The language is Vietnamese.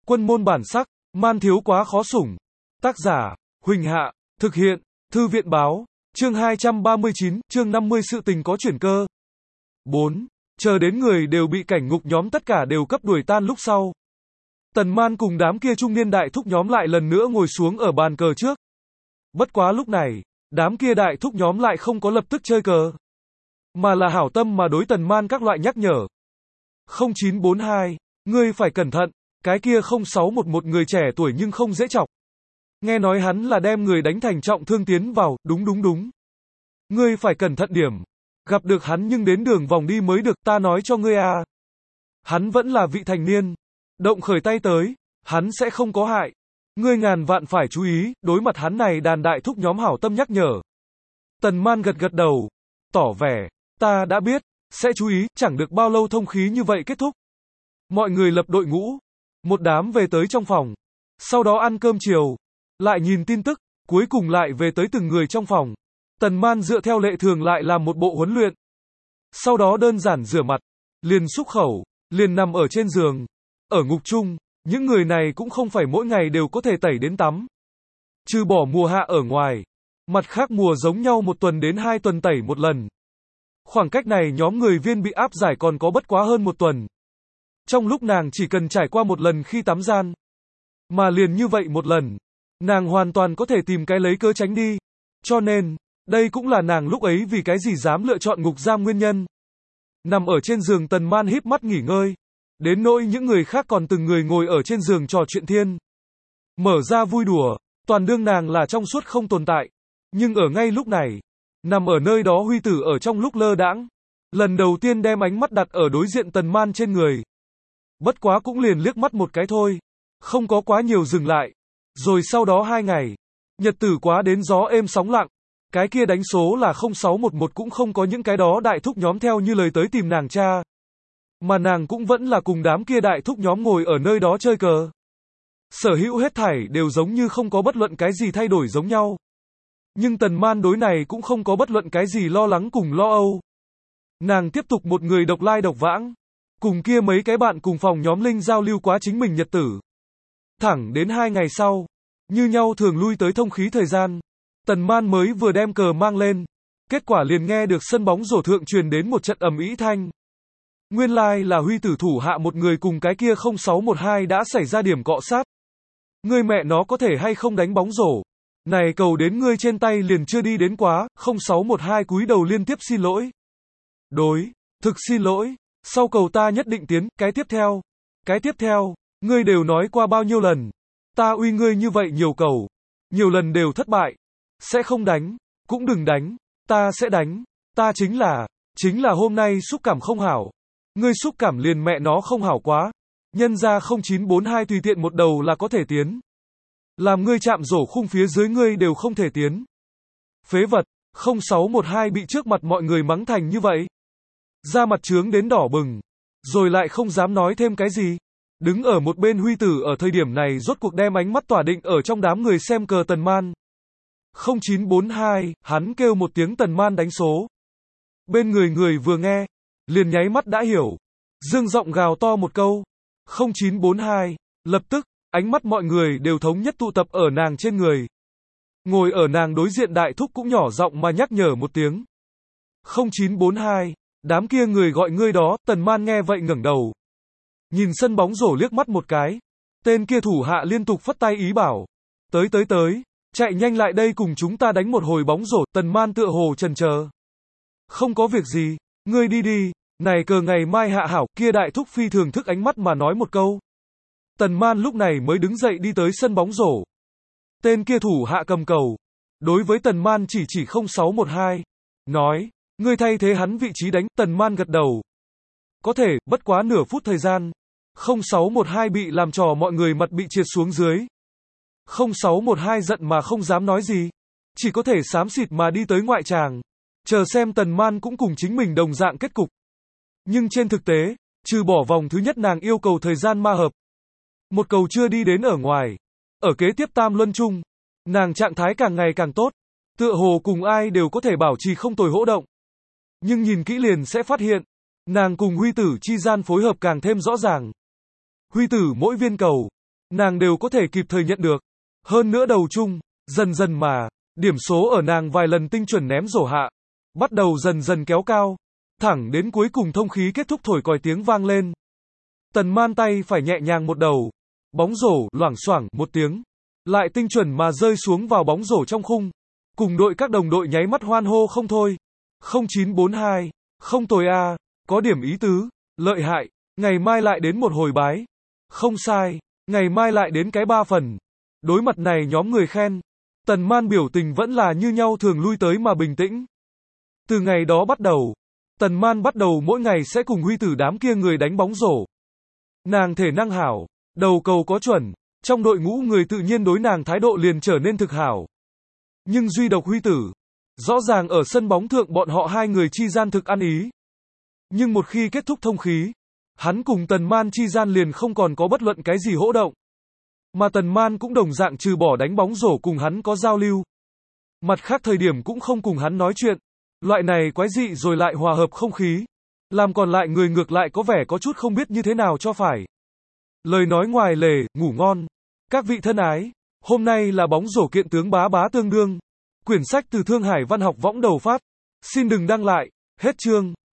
Quân môn bản sắc, man thiếu quá khó sủng. Tác giả, Huỳnh Hạ, thực hiện, Thư viện báo, chương 239, chương 50 sự tình có chuyển cơ. 4. Chờ đến người đều bị cảnh ngục nhóm tất cả đều cấp đuổi tan lúc sau. Tần Man cùng đám kia trung niên đại thúc nhóm lại lần nữa ngồi xuống ở bàn cờ trước. Bất quá lúc này, đám kia đại thúc nhóm lại không có lập tức chơi cờ, mà là hảo tâm mà đối Tần Man các loại nhắc nhở. 0942, ngươi phải cẩn thận, cái kia 0611 người trẻ tuổi nhưng không dễ chọc. Nghe nói hắn là đem người đánh thành trọng thương tiến vào, đúng. Ngươi phải cẩn thận điểm. Gặp được hắn nhưng đến đường vòng đi mới được, ta nói cho ngươi à. Hắn vẫn là vị thành niên. Động khởi tay tới, hắn sẽ không có hại. Ngươi ngàn vạn phải chú ý, đối mặt hắn này đàn đại thúc nhóm hảo tâm nhắc nhở. Tần Man gật đầu, tỏ vẻ, ta đã biết, sẽ chú ý, chẳng được bao lâu thông khí như vậy kết thúc. Mọi người lập đội ngũ, một đám về tới trong phòng, sau đó ăn cơm chiều, lại nhìn tin tức, cuối cùng lại về tới từng người trong phòng. Tần Man dựa theo lệ thường lại làm một bộ huấn luyện. Sau đó đơn giản rửa mặt, liền xúc khẩu, liền nằm ở trên giường. Ở ngục chung, những người này cũng không phải mỗi ngày đều có thể tẩy đến tắm. Trừ bỏ mùa hạ ở ngoài, mặt khác mùa giống nhau 1 tuần đến 2 tuần tẩy một lần. Khoảng cách này nhóm người viên bị áp giải còn có bất quá hơn 1 tuần. Trong lúc nàng chỉ cần trải qua 1 lần khi tắm gian, mà liền như vậy 1 lần, nàng hoàn toàn có thể tìm cái lấy cớ tránh đi. Cho nên, đây cũng là nàng lúc ấy vì cái gì dám lựa chọn ngục giam nguyên nhân. Nằm ở trên giường Tần Man híp mắt nghỉ ngơi, đến nỗi những người khác còn từng người ngồi ở trên giường trò chuyện thiên. Mở ra vui đùa, toàn đương nàng là trong suốt không tồn tại. Nhưng ở ngay lúc này, nằm ở nơi đó Huy Tử ở trong lúc lơ đãng, lần đầu tiên đem ánh mắt đặt ở đối diện Tần Man trên người. Bất quá cũng liền liếc mắt một cái thôi, không có quá nhiều dừng lại. Rồi sau đó 2 ngày, nhật tử quá đến gió êm sóng lặng, cái kia đánh số là 0611 cũng không có những cái đó đại thúc nhóm theo như lời tới tìm nàng cha. Mà nàng cũng vẫn là cùng đám kia đại thúc nhóm ngồi ở nơi đó chơi cờ. Sở hữu hết thảy đều giống như không có bất luận cái gì thay đổi giống nhau. Nhưng Tần Man đối này cũng không có bất luận cái gì lo lắng cùng lo âu. Nàng tiếp tục một người độc lai độc vãng, cùng kia mấy cái bạn cùng phòng nhóm Linh giao lưu quá chính mình nhật tử. Thẳng đến 2 ngày sau, như nhau thường lui tới thông khí thời gian, Tần Man mới vừa đem cờ mang lên, kết quả liền nghe được sân bóng rổ thượng truyền đến một trận ầm ĩ thanh. Nguyên lai là Huy Tử thủ hạ một người cùng cái kia 0612 đã xảy ra điểm cọ sát. Ngươi mẹ nó có thể hay không đánh bóng rổ? Này cầu đến ngươi trên tay liền chưa đi đến quá, 0612 cúi đầu liên tiếp xin lỗi. Thực xin lỗi, sau cầu ta nhất định tiến, cái tiếp theo, ngươi đều nói qua bao nhiêu lần. Ta uy ngươi như vậy nhiều cầu, nhiều lần đều thất bại. Sẽ không đánh, cũng đừng đánh, ta sẽ đánh, ta chính là hôm nay xúc cảm không hảo. Ngươi xúc cảm liền mẹ nó không hảo quá. Nhân ra 0942 tùy tiện một đầu là có thể tiến. Làm ngươi chạm rổ khung phía dưới ngươi đều không thể tiến. Phế vật, 0612 bị trước mặt mọi người mắng thành như vậy. Da mặt trướng đến đỏ bừng. Rồi lại không dám nói thêm cái gì. Đứng ở một bên Huy Tử ở thời điểm này rốt cuộc đem ánh mắt tỏa định ở trong đám người xem cờ Tần Man. 0942, hắn kêu một tiếng Tần Man đánh số. Bên người vừa nghe, liền nháy mắt đã hiểu. Dương giọng gào to một câu. 0942, lập tức, ánh mắt mọi người đều thống nhất tụ tập ở nàng trên người. Ngồi ở nàng đối diện đại thúc cũng nhỏ giọng mà nhắc nhở một tiếng. 0942, đám kia người gọi ngươi đó, Tần Man nghe vậy ngẩng đầu. Nhìn sân bóng rổ liếc mắt một cái. Tên kia thủ hạ liên tục phất tay ý bảo. Tới, chạy nhanh lại đây cùng chúng ta đánh một hồi bóng rổ. Tần Man tựa hồ chần chờ. Không có việc gì, ngươi đi, này cờ ngày mai hạ hảo. Kia đại thúc phi thường thức ánh mắt mà nói một câu. Tần Man lúc này mới đứng dậy đi tới sân bóng rổ. Tên kia thủ hạ cầm cầu, đối với Tần Man chỉ 0612, nói, ngươi thay thế hắn vị trí đánh. Tần Man gật đầu. Có thể, bất quá nửa phút thời gian, 0612 bị làm trò mọi người mặt bị triệt xuống dưới. 0612 giận mà không dám nói gì, chỉ có thể xám xịt mà đi tới ngoại tràng, chờ xem Tần Man cũng cùng chính mình đồng dạng kết cục. Nhưng trên thực tế, trừ bỏ vòng thứ nhất nàng yêu cầu thời gian ma hợp, một cầu chưa đi đến ở ngoài, ở kế tiếp tam luân chung, nàng trạng thái càng ngày càng tốt, tựa hồ cùng ai đều có thể bảo trì không tồi hỗ động. Nhưng nhìn kỹ liền sẽ phát hiện, nàng cùng Huy Tử chi gian phối hợp càng thêm rõ ràng. Huy Tử mỗi viên cầu, nàng đều có thể kịp thời nhận được. Hơn nữa đầu chung, dần dần mà, điểm số ở nàng vài lần tinh chuẩn ném rổ hạ, bắt đầu dần dần kéo cao, thẳng đến cuối cùng thông khí kết thúc thổi còi tiếng vang lên. Tần Man tay phải nhẹ nhàng một đầu, bóng rổ loảng xoảng một tiếng, lại tinh chuẩn mà rơi xuống vào bóng rổ trong khung. Cùng đội các đồng đội nháy mắt hoan hô không thôi. 0942, không tồi a, có điểm ý tứ, lợi hại, ngày mai lại đến một hồi bái. Không sai, ngày mai lại đến cái 3 phần. Đối mặt này nhóm người khen, Tần Man biểu tình vẫn là như nhau thường lui tới mà bình tĩnh. Từ ngày đó bắt đầu, Tần Man bắt đầu mỗi ngày sẽ cùng Huy Tử đám kia người đánh bóng rổ. Nàng thể năng hảo, đầu cầu có chuẩn, trong đội ngũ người tự nhiên đối nàng thái độ liền trở nên thực hảo. Nhưng duy độc Huy Tử, rõ ràng ở sân bóng thượng bọn họ hai người chi gian thực ăn ý. Nhưng một khi kết thúc thông khí, hắn cùng Tần Man chi gian liền không còn có bất luận cái gì hỗ động. Mà Tần Man cũng đồng dạng trừ bỏ đánh bóng rổ cùng hắn có giao lưu. Mặt khác thời điểm cũng không cùng hắn nói chuyện. Loại này quái dị rồi lại hòa hợp không khí, làm còn lại người ngược lại có vẻ có chút không biết như thế nào cho phải. Lời nói ngoài lề, ngủ ngon. Các vị thân ái, hôm nay là bóng rổ kiện tướng bá bá tương đương. Quyển sách từ Thương Hải Văn học võng đầu phát. Xin đừng đăng lại, hết chương.